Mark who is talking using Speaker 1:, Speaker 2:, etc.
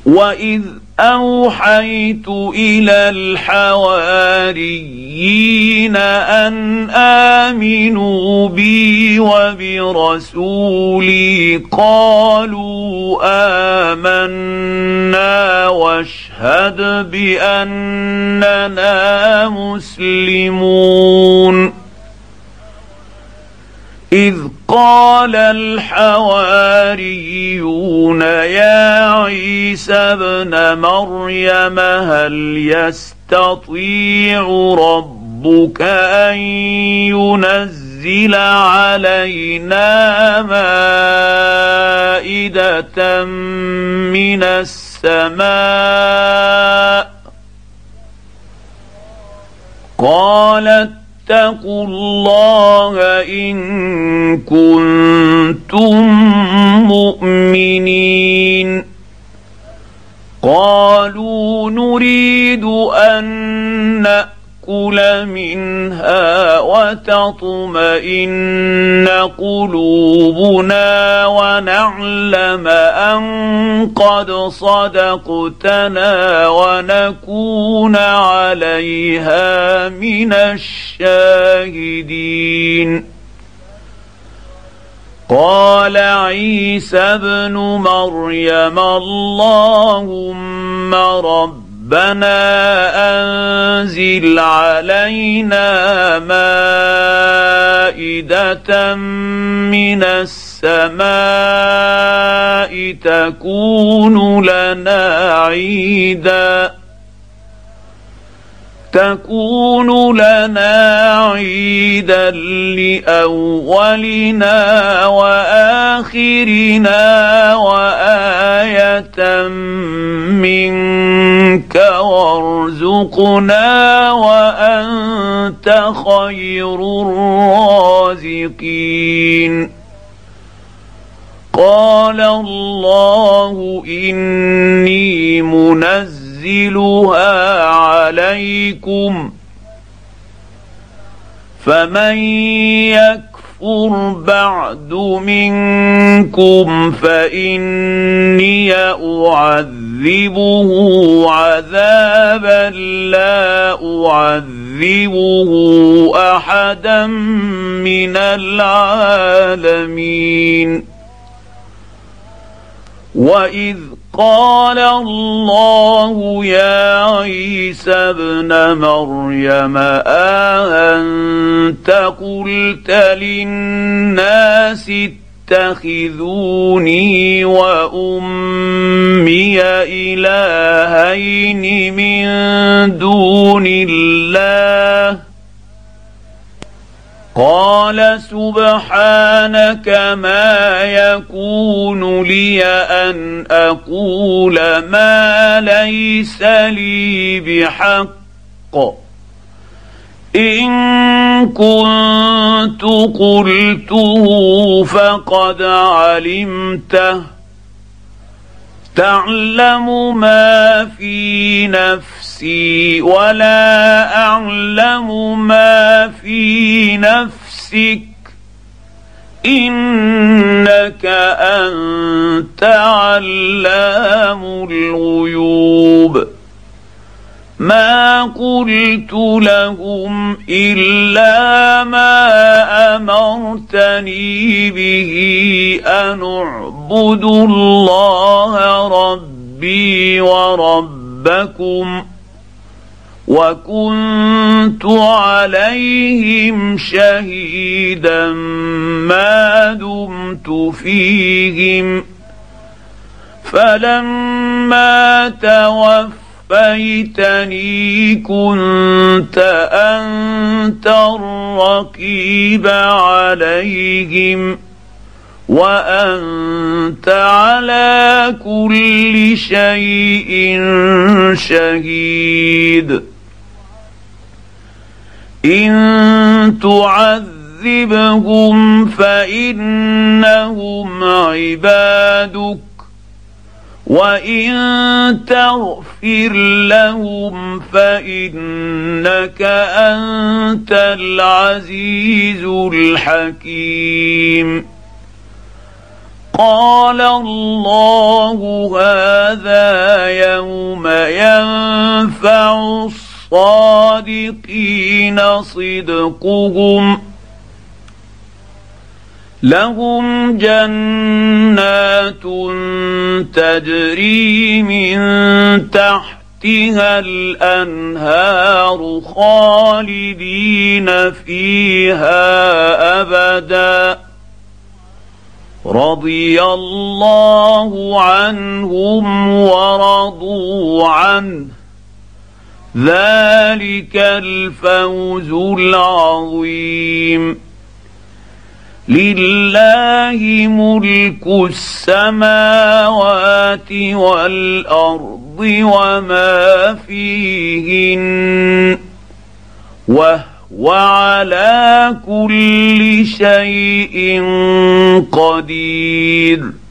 Speaker 1: وإذ أوحيت إلى الحواريين أن آمنوا بي وبرسولي قالوا آمنا واشهد بأننا مسلمون. إذ قال الحواريون يا عيسى ابن مريم هل يستطيع ربك أن ينزل علينا مائدة من السماء؟ قالت اتقوا الله إن كنتم مؤمنين. قالوا نريد أن نأكل منها وتطمئن قلوبنا ونعلم أن قد صدقتنا ونكون عليها من الشاهدين. قال عيسى ابن مريم اللهم ربنا أنزل علينا مائدة من السماء تكون لنا عيدا لأولنا وآخرنا وآية منك وارزقنا وأنت خير الرازقين. قال الله إني منزلها عليكم فمن يكفر بعد منكم فإني أعذبه عذابا لا أعذبه أحدا من العالمين. وإذ قال الله يا عيسى ابن مريم أأنت قلت للناس اتخذوني وأمي إلهين من دون الله؟ قال سبحانك ما يكون لي أن أقول ما ليس لي بحق، إن كنت قلته فقد علمته، تعلم ما في نفسي ولا أعلم ما في نفسك، إنك أنت علام الغيوب. ما قلت لهم إلا ما أمرتني به أن اعبدوا الله ربي وربكم، وكنت عليهم شهيدا ما دمت فيهم، فلما توفيتني كنت أنت الرقيب عليهم، وأنت على كل شيء شهيد. إن تعذبهم فإنهم عبادك، وإن تغفر لهم فإنك أنت العزيز الحكيم. قال الله هذا يوم ينفع الصادقين صدقهم لهم جنات تجري من تحتها الأنهار خالدين فيها أبدا رضي الله عنهم ورضوا عنه ذلك الفوز العظيم لله ملك السماوات والأرض وما فيهن وهو على كل شيء قدير